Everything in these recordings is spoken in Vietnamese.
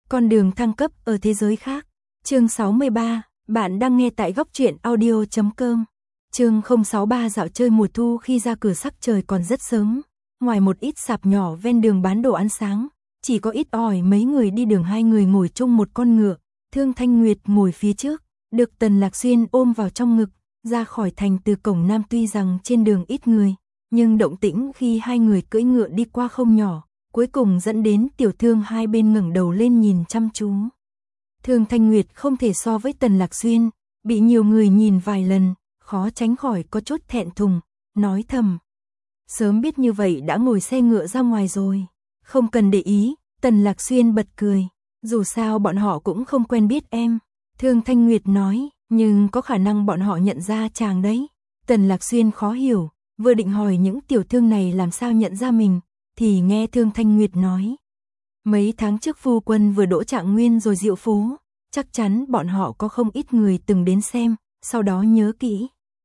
Con đường thăng cấp ở thế giới khác. Chương 63, bạn đang nghe tại góc truyện audio.com. Chương 063 dạo chơi mùa thu. Khi ra cửa sắc trời còn rất sớm, ngoài một ít sạp nhỏ ven đường bán đồ ăn sáng, chỉ có ít ỏi mấy người đi đường. Hai người ngồi chung một con ngựa, Thương Thanh Nguyệt ngồi phía trước, được Tần Lạc Xuyên ôm vào trong ngực, ra khỏi thành từ cổng Nam. Tuy rằng trên đường ít người, nhưng động tĩnh khi hai người cưỡi ngựa đi qua không nhỏ, cuối cùng dẫn đến tiểu thương hai bên ngẩng đầu lên nhìn chăm chú. Thương Thanh Nguyệt không thể so với Tần Lạc Xuyên, bị nhiều người nhìn vài lần, khó tránh khỏi có chút thẹn thùng, nói thầm: sớm biết như vậy đã ngồi xe ngựa ra ngoài rồi. Không cần để ý, Tần Lạc Xuyên bật cười, dù sao bọn họ cũng không quen biết em. Thương Thanh Nguyệt nói, nhưng có khả năng bọn họ nhận ra chàng đấy. Tần Lạc Xuyên khó hiểu, vừa định hỏi những tiểu thương này làm sao nhận ra mình, thì nghe Thương Thanh Nguyệt nói: mấy tháng trước phu quân vừa đỗ trạng nguyên rồi diệu phố, chắc chắn bọn họ có không ít người từng đến xem, sau đó nhớ kỹ.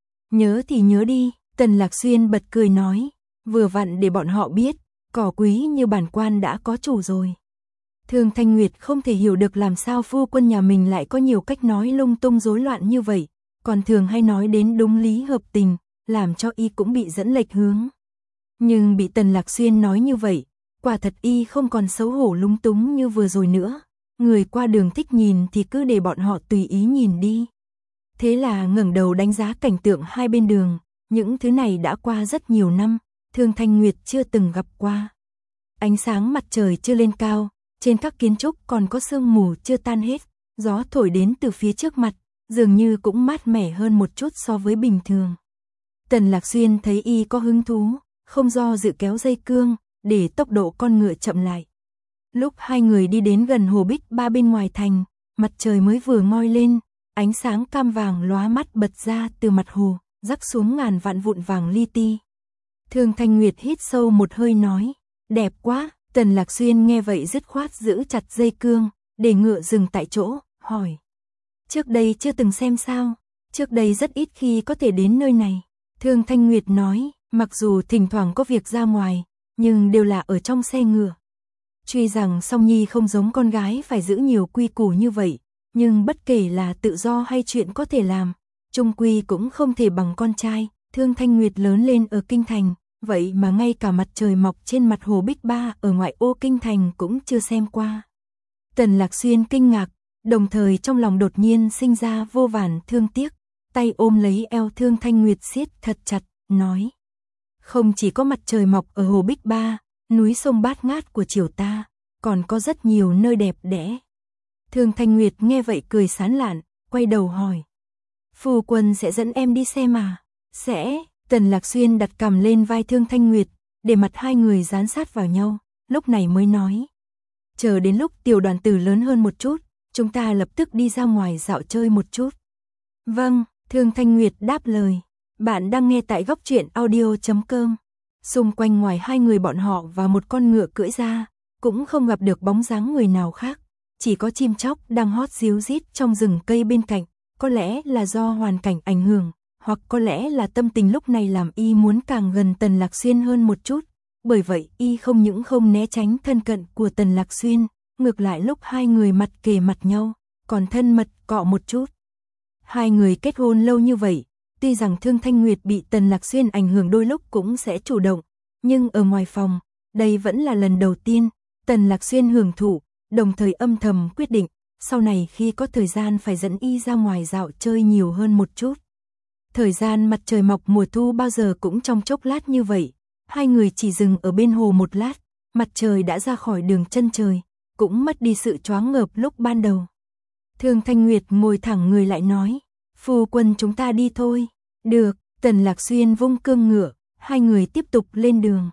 Nhớ thì nhớ đi, Tần Lạc Xuyên bật cười nói, vừa vặn để bọn họ biết, cỏ quý như bản quan đã có chủ rồi. Thương Thanh Nguyệt không thể hiểu được làm sao phu quân nhà mình lại có nhiều cách nói lung tung rối loạn như vậy, còn thường hay nói đến đúng lý hợp tình, làm cho y cũng bị dẫn lệch hướng. Nhưng bị Tần Lạc Xuyên nói như vậy, quả thật y không còn xấu hổ lúng túng như vừa rồi nữa. Người qua đường thích nhìn thì cứ để bọn họ tùy ý nhìn đi. Thế là ngẩng đầu đánh giá cảnh tượng hai bên đường, những thứ này đã qua rất nhiều năm, Thương Thanh Nguyệt chưa từng gặp qua. Ánh sáng mặt trời chưa lên cao, trên các kiến trúc còn có sương mù chưa tan hết, gió thổi đến từ phía trước mặt, dường như cũng mát mẻ hơn một chút so với bình thường. Tần Lạc Xuyên thấy y có hứng thú, không do dự kéo dây cương, để tốc độ con ngựa chậm lại. Lúc hai người đi đến gần hồ Bích Ba bên ngoài thành, mặt trời mới vừa ngoi lên, ánh sáng cam vàng lóa mắt bật ra từ mặt hồ, rắc xuống ngàn vạn vụn vàng li ti. Thương Thanh Nguyệt hít sâu một hơi nói, đẹp quá. Tần Lạc Xuyên nghe vậy dứt khoát giữ chặt dây cương, để ngựa dừng tại chỗ, hỏi: trước đây chưa từng xem sao? Trước đây rất ít khi có thể đến nơi này. Thương Thanh Nguyệt nói, mặc dù thỉnh thoảng có việc ra ngoài, nhưng đều là ở trong xe ngựa. Tuy rằng Song Nhi không giống con gái phải giữ nhiều quy củ như vậy, nhưng bất kể là tự do hay chuyện có thể làm, chung quy cũng không thể bằng con trai. Thương Thanh Nguyệt lớn lên ở kinh thành, vậy mà ngay cả mặt trời mọc trên mặt hồ Bích Ba ở ngoại ô kinh thành cũng chưa xem qua. Tần Lạc Xuyên kinh ngạc, đồng thời trong lòng đột nhiên sinh ra vô vàn thương tiếc, tay ôm lấy eo Thương Thanh Nguyệt siết thật chặt, nói: không chỉ có mặt trời mọc ở hồ Bích Ba, núi sông bát ngát của triều ta, còn có rất nhiều nơi đẹp đẽ. Thương Thanh Nguyệt nghe vậy cười sán lạn, quay đầu hỏi: phu quân sẽ dẫn em đi xem à? Sẽ. Tần Lạc Xuyên đặt cằm lên vai Thương Thanh Nguyệt, để mặt hai người dán sát vào nhau, lúc này mới nói: chờ đến lúc tiểu đoàn tử lớn hơn một chút, chúng ta lập tức đi ra ngoài dạo chơi một chút. Vâng, Thương Thanh Nguyệt đáp lời. Bạn đang nghe tại góc truyện audio.com. Xung quanh ngoài hai người bọn họ và một con ngựa cưỡi ra, cũng không gặp được bóng dáng người nào khác, chỉ có chim chóc đang hót ríu rít trong rừng cây bên cạnh, có lẽ là do hoàn cảnh ảnh hưởng, hoặc có lẽ là tâm tình lúc này làm y muốn càng gần Tần Lạc Xuyên hơn một chút, bởi vậy y không những không né tránh thân cận của Tần Lạc Xuyên, ngược lại lúc hai người mặt kề mặt nhau, còn thân mật cọ một chút. Hai người kết hôn lâu như vậy, tuy rằng Thương Thanh Nguyệt bị Tần Lạc Xuyên ảnh hưởng đôi lúc cũng sẽ chủ động, nhưng ở ngoài phòng, đây vẫn là lần đầu tiên Tần Lạc Xuyên hưởng thụ, đồng thời âm thầm quyết định, sau này khi có thời gian phải dẫn y ra ngoài dạo chơi nhiều hơn một chút. Thời gian mặt trời mọc mùa thu bao giờ cũng trong chốc lát như vậy, hai người chỉ dừng ở bên hồ một lát, mặt trời đã ra khỏi đường chân trời, cũng mất đi sự choáng ngợp lúc ban đầu. Thương Thanh Nguyệt ngồi thẳng người lại nói, phu quân chúng ta đi thôi. Được. Tần Lạc Xuyên vung cương ngựa, hai người tiếp tục lên đường.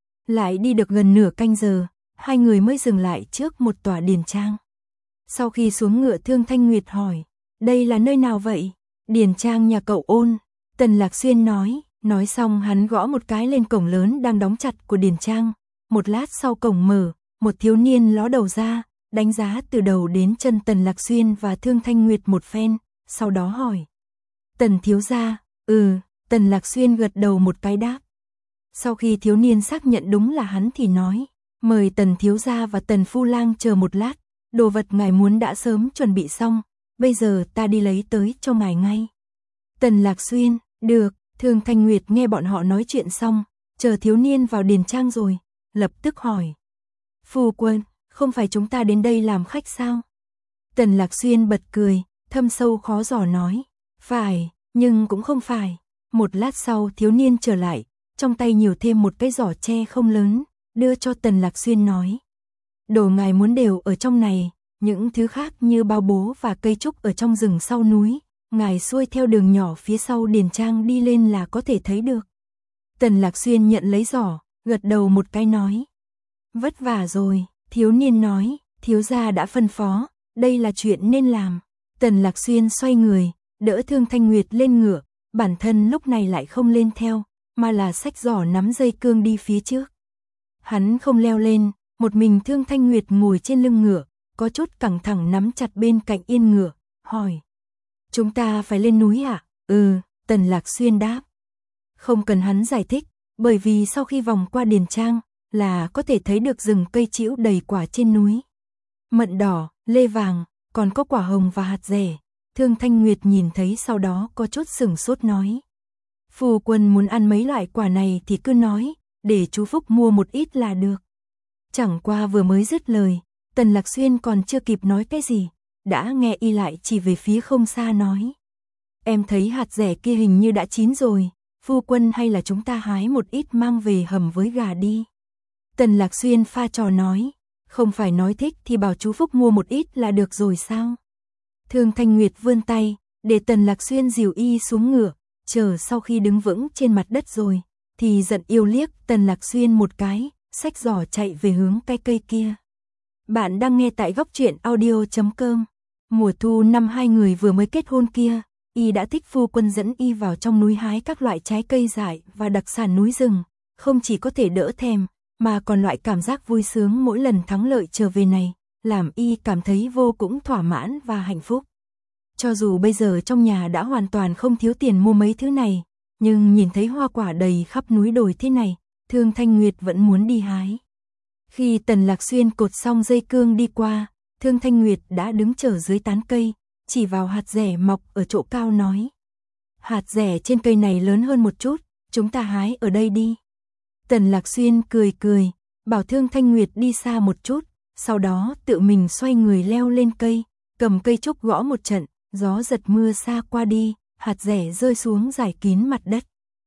Lại đi được gần nửa canh giờ, hai người mới dừng lại trước một tòa điền trang. Sau khi xuống ngựa, Thương Thanh Nguyệt hỏi, đây là nơi nào vậy? Điền trang nhà cậu Ôn. Tần Lạc Xuyên nói xong hắn gõ một cái lên cổng lớn đang đóng chặt của điền trang. Một lát sau cổng mở, một thiếu niên ló đầu ra, đánh giá từ đầu đến chân Tần Lạc Xuyên và Thương Thanh Nguyệt một phen, sau đó hỏi, Tần thiếu gia? Tần Lạc Xuyên gật đầu một cái đáp. Sau khi thiếu niên xác nhận đúng là hắn thì nói, mời Tần thiếu gia và Tần phu lang chờ một lát, đồ vật ngài muốn đã sớm chuẩn bị xong, bây giờ ta đi lấy tới cho ngài ngay. Tần Lạc Xuyên, được, Thương Thanh Nguyệt nghe bọn họ nói chuyện xong, chờ thiếu niên vào điền trang rồi, lập tức hỏi. Phu quân, không phải chúng ta đến đây làm khách sao? Tần Lạc Xuyên bật cười, thâm sâu khó dò nói. Phải, nhưng cũng không phải. Một lát sau thiếu niên trở lại, trong tay nhiều thêm một cái giỏ tre không lớn, đưa cho Tần Lạc Xuyên nói. Đồ ngài muốn đều ở trong này, những thứ khác như bao bố và cây trúc ở trong rừng sau núi, ngài xuôi theo đường nhỏ phía sau điền trang đi lên là có thể thấy được. Tần Lạc Xuyên nhận lấy giỏ, gật đầu một cái nói. Vất vả rồi, thiếu niên nói, thiếu gia đã phân phó, đây là chuyện nên làm. Tần Lạc Xuyên xoay người, đỡ Thương Thanh Nguyệt lên ngựa, bản thân lúc này lại không lên theo, mà là xách giỏ nắm dây cương đi phía trước. Hắn không leo lên, một mình Thương Thanh Nguyệt ngồi trên lưng ngựa, có chút căng thẳng nắm chặt bên cạnh yên ngựa, hỏi. Chúng ta phải lên núi à? Tần Lạc Xuyên đáp. Không cần hắn giải thích, bởi vì sau khi vòng qua điền trang, là có thể thấy được rừng cây trĩu đầy quả trên núi. Mận đỏ, lê vàng, còn có quả hồng và hạt dẻ. Thương Thanh Nguyệt nhìn thấy sau đó có chút sửng sốt nói. Phu quân muốn ăn mấy loại quả này thì cứ nói, để chú Phúc mua một ít là được. Chẳng qua vừa mới dứt lời, Tần Lạc Xuyên còn chưa kịp nói cái gì, đã nghe y lại chỉ về phía không xa nói. Em thấy hạt dẻ kia hình như đã chín rồi, phu quân hay là chúng ta hái một ít mang về hầm với gà đi. Tần Lạc Xuyên pha trò nói, không phải nói thích thì bảo chú Phúc mua một ít là được rồi sao? Thương Thanh Nguyệt vươn tay, để Tần Lạc Xuyên dìu y xuống ngựa, chờ sau khi đứng vững trên mặt đất rồi, thì giận yêu liếc Tần Lạc Xuyên một cái, xách giỏ chạy về hướng cái cây kia. Bạn đang nghe tại góc truyện audio.com. Mùa thu năm hai người vừa mới kết hôn kia, y đã thích phu quân dẫn y vào trong núi hái các loại trái cây dại và đặc sản núi rừng, không chỉ có thể đỡ thèm, mà còn loại cảm giác vui sướng mỗi lần thắng lợi trở về này, làm y cảm thấy vô cùng thỏa mãn và hạnh phúc. Cho dù bây giờ trong nhà đã hoàn toàn không thiếu tiền mua mấy thứ này, nhưng nhìn thấy hoa quả đầy khắp núi đồi thế này, Thương Thanh Nguyệt vẫn muốn đi hái. Khi Tần Lạc Xuyên cột xong dây cương đi qua, Thương Thanh Nguyệt đã đứng chờ dưới tán cây, chỉ vào hạt dẻ mọc ở chỗ cao nói. Hạt dẻ trên cây này lớn hơn một chút, chúng ta hái ở đây đi. Tần Lạc Xuyên cười cười, bảo Thương Thanh Nguyệt đi xa một chút, sau đó tự mình xoay người leo lên cây, cầm cây trúc gõ một trận, gió giật mưa xa qua đi, hạt dẻ rơi xuống rải kín mặt đất.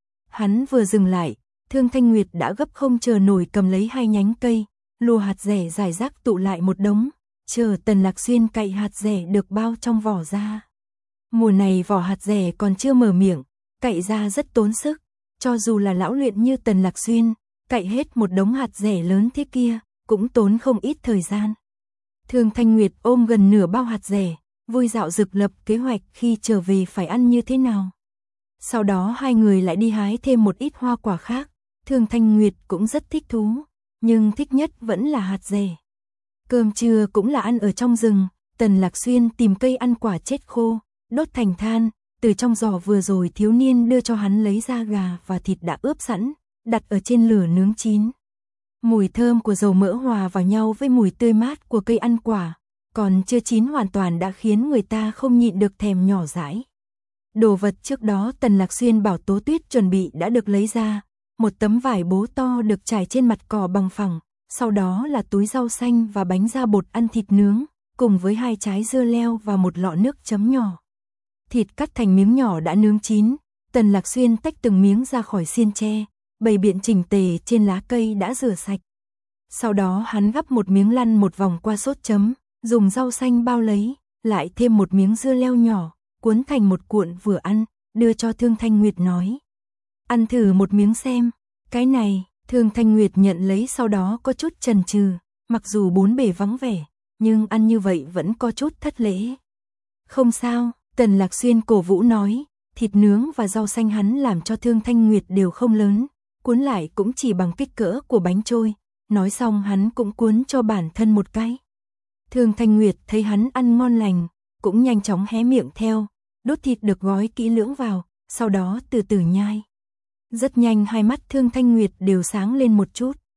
Hắn vừa dừng lại, Thương Thanh Nguyệt đã gấp không chờ nổi cầm lấy hai nhánh cây, lùa hạt dẻ rải rác tụ lại một đống, chờ Tần Lạc Xuyên cạy hạt dẻ được bao trong vỏ ra. Mùa này vỏ hạt dẻ còn chưa mở miệng, cạy ra rất tốn sức, cho dù là lão luyện như Tần Lạc Xuyên, cạy hết một đống hạt dẻ lớn thế kia, cũng tốn không ít thời gian. Thương Thanh Nguyệt ôm gần nửa bao hạt dẻ, vui dạo dực lập kế hoạch khi trở về phải ăn như thế nào. Sau đó hai người lại đi hái thêm một ít hoa quả khác, Thương Thanh Nguyệt cũng rất thích thú, nhưng thích nhất vẫn là hạt dẻ. Cơm trưa cũng là ăn ở trong rừng, Tần Lạc Xuyên tìm cây ăn quả chết khô, đốt thành than, từ trong giỏ vừa rồi thiếu niên đưa cho hắn lấy ra gà và thịt đã ướp sẵn, đặt ở trên lửa nướng chín. Mùi thơm của dầu mỡ hòa vào nhau với mùi tươi mát của cây ăn quả, còn chưa chín hoàn toàn đã khiến người ta không nhịn được thèm nhỏ dãi. Đồ vật trước đó Tần Lạc Xuyên bảo Tố Tuyết chuẩn bị đã được lấy ra, một tấm vải bố to được trải trên mặt cỏ bằng phẳng, sau đó là túi rau xanh và bánh da bột ăn thịt nướng, cùng với hai trái dưa leo và một lọ nước chấm nhỏ. Thịt cắt thành miếng nhỏ đã nướng chín, Tần Lạc Xuyên tách từng miếng ra khỏi xiên tre, bày biện chỉnh tề trên lá cây đã rửa sạch. Sau đó hắn gắp một miếng lăn một vòng qua sốt chấm, dùng rau xanh bao lấy, lại thêm một miếng dưa leo nhỏ, cuốn thành một cuộn vừa ăn, đưa cho Thương Thanh Nguyệt nói. Ăn thử một miếng xem, cái này, Thương Thanh Nguyệt nhận lấy sau đó có chút chần chừ, mặc dù bốn bề vắng vẻ, nhưng ăn như vậy vẫn có chút thất lễ. Không sao, Tần Lạc Xuyên cổ vũ nói, thịt nướng và rau xanh hắn làm cho Thương Thanh Nguyệt đều không lớn, cuốn lại cũng chỉ bằng kích cỡ của bánh trôi, nói xong hắn cũng cuốn cho bản thân một cái. Thương Thanh Nguyệt thấy hắn ăn ngon lành, cũng nhanh chóng hé miệng theo, đốt thịt được gói kỹ lưỡng vào, sau đó từ từ nhai. Rất nhanh hai mắt Thương Thanh Nguyệt đều sáng lên một chút.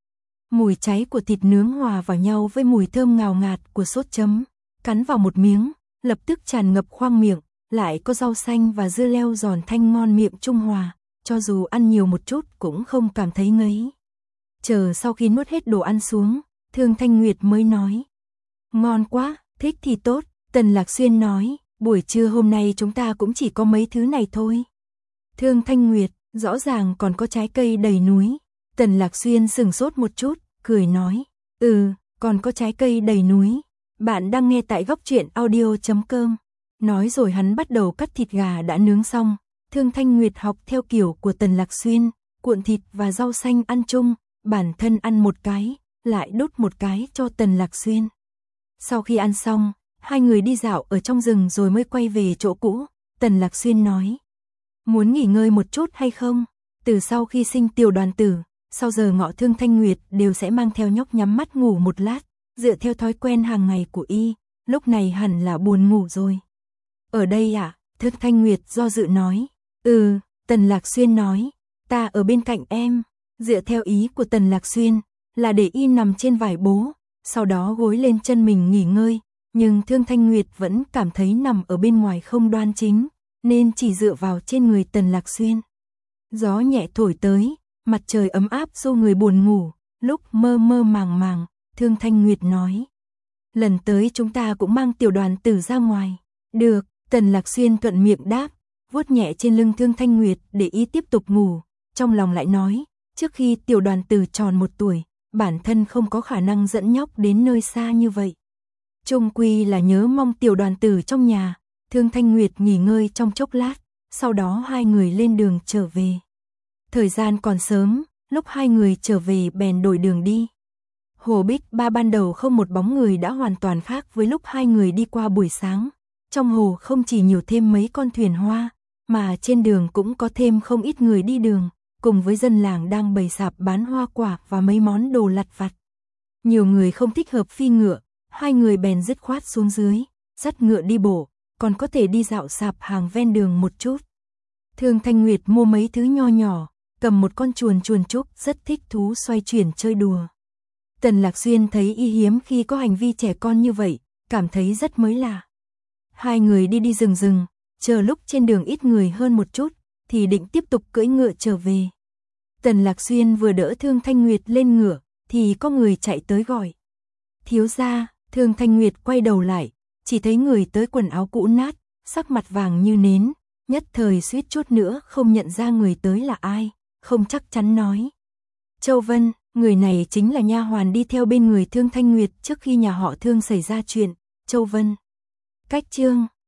Mùi cháy của thịt nướng hòa vào nhau với mùi thơm ngào ngạt của sốt chấm. Cắn vào một miếng, lập tức tràn ngập khoang miệng, lại có rau xanh và dưa leo giòn thanh ngon miệng trung hòa, cho dù ăn nhiều một chút cũng không cảm thấy ngấy. Chờ sau khi nuốt hết đồ ăn xuống, Thương Thanh Nguyệt mới nói. Ngon quá, thích thì tốt. Tần Lạc Xuyên nói, buổi trưa hôm nay chúng ta cũng chỉ có mấy thứ này thôi. Thương Thanh Nguyệt, rõ ràng còn có trái cây đầy núi. Tần Lạc Xuyên sừng sốt một chút, cười nói, còn có trái cây đầy núi. Bạn đang nghe tại góc truyện audio.com. Nói rồi hắn bắt đầu cắt thịt gà đã nướng xong. Thương Thanh Nguyệt học theo kiểu của Tần Lạc Xuyên, cuộn thịt và rau xanh ăn chung, bản thân ăn một cái, lại đút một cái cho Tần Lạc Xuyên. Sau khi ăn xong, hai người đi dạo ở trong rừng rồi mới quay về chỗ cũ. Tần Lạc Xuyên nói, muốn nghỉ ngơi một chút hay không? Từ sau khi sinh tiểu đoàn tử, sau giờ ngọ Thương Thanh Nguyệt đều sẽ mang theo nhóc nhắm mắt ngủ một lát, dựa theo thói quen hàng ngày của y, lúc này hẳn là buồn ngủ rồi. Ở đây à? Thương Thanh Nguyệt do dự nói. Tần Lạc Xuyên nói, ta ở bên cạnh em. Dựa theo ý của Tần Lạc Xuyên, là để y nằm trên vải bố, sau đó gối lên chân mình nghỉ ngơi, nhưng Thương Thanh Nguyệt vẫn cảm thấy nằm ở bên ngoài không đoan chính, nên chỉ dựa vào trên người Tần Lạc Xuyên. Gió nhẹ thổi tới, mặt trời ấm áp xô người buồn ngủ, lúc mơ mơ màng màng, Thương Thanh Nguyệt nói. Lần tới chúng ta cũng mang tiểu đoàn tử ra ngoài. Được, Tần Lạc Xuyên thuận miệng đáp, vuốt nhẹ trên lưng Thương Thanh Nguyệt để y tiếp tục ngủ, trong lòng lại nói, trước khi tiểu đoàn tử tròn 1 tuổi, bản thân không có khả năng dẫn nhóc đến nơi xa như vậy. Chung quy là nhớ mong tiểu đoàn tử trong nhà. Thương Thanh Nguyệt nghỉ ngơi trong chốc lát, sau đó hai người lên đường trở về. Thời gian còn sớm, lúc hai người trở về bèn đổi đường đi. Hồ Bích Ba ban đầu không một bóng người đã hoàn toàn khác với lúc hai người đi qua buổi sáng. Trong hồ không chỉ nhiều thêm mấy con thuyền hoa, mà trên đường cũng có thêm không ít người đi đường, cùng với dân làng đang bày sạp bán hoa quả và mấy món đồ lặt vặt. Nhiều người không thích hợp phi ngựa, hai người bèn dứt khoát xuống dưới, dắt ngựa đi bộ, còn có thể đi dạo sạp hàng ven đường một chút. Thương Thanh Nguyệt mua mấy thứ nho nhỏ, cầm một con chuồn chuồn trúc rất thích thú xoay chuyển chơi đùa. Tần Lạc Xuyên thấy y hiếm khi có hành vi trẻ con như vậy, cảm thấy rất mới lạ. Hai người đi rừng, chờ lúc trên đường ít người hơn một chút, thì định tiếp tục cưỡi ngựa trở về. Tần Lạc Xuyên vừa đỡ Thương Thanh Nguyệt lên ngựa, thì có người chạy tới gọi. Thiếu gia. Thương Thanh Nguyệt quay đầu lại, chỉ thấy người tới quần áo cũ nát, sắc mặt vàng như nến, nhất thời suýt chút nữa không nhận ra người tới là ai, không chắc chắn nói. Châu Vân, người này chính là nha hoàn đi theo bên người Thương Thanh Nguyệt trước khi nhà họ Thương xảy ra chuyện. Châu Vân. Cách chương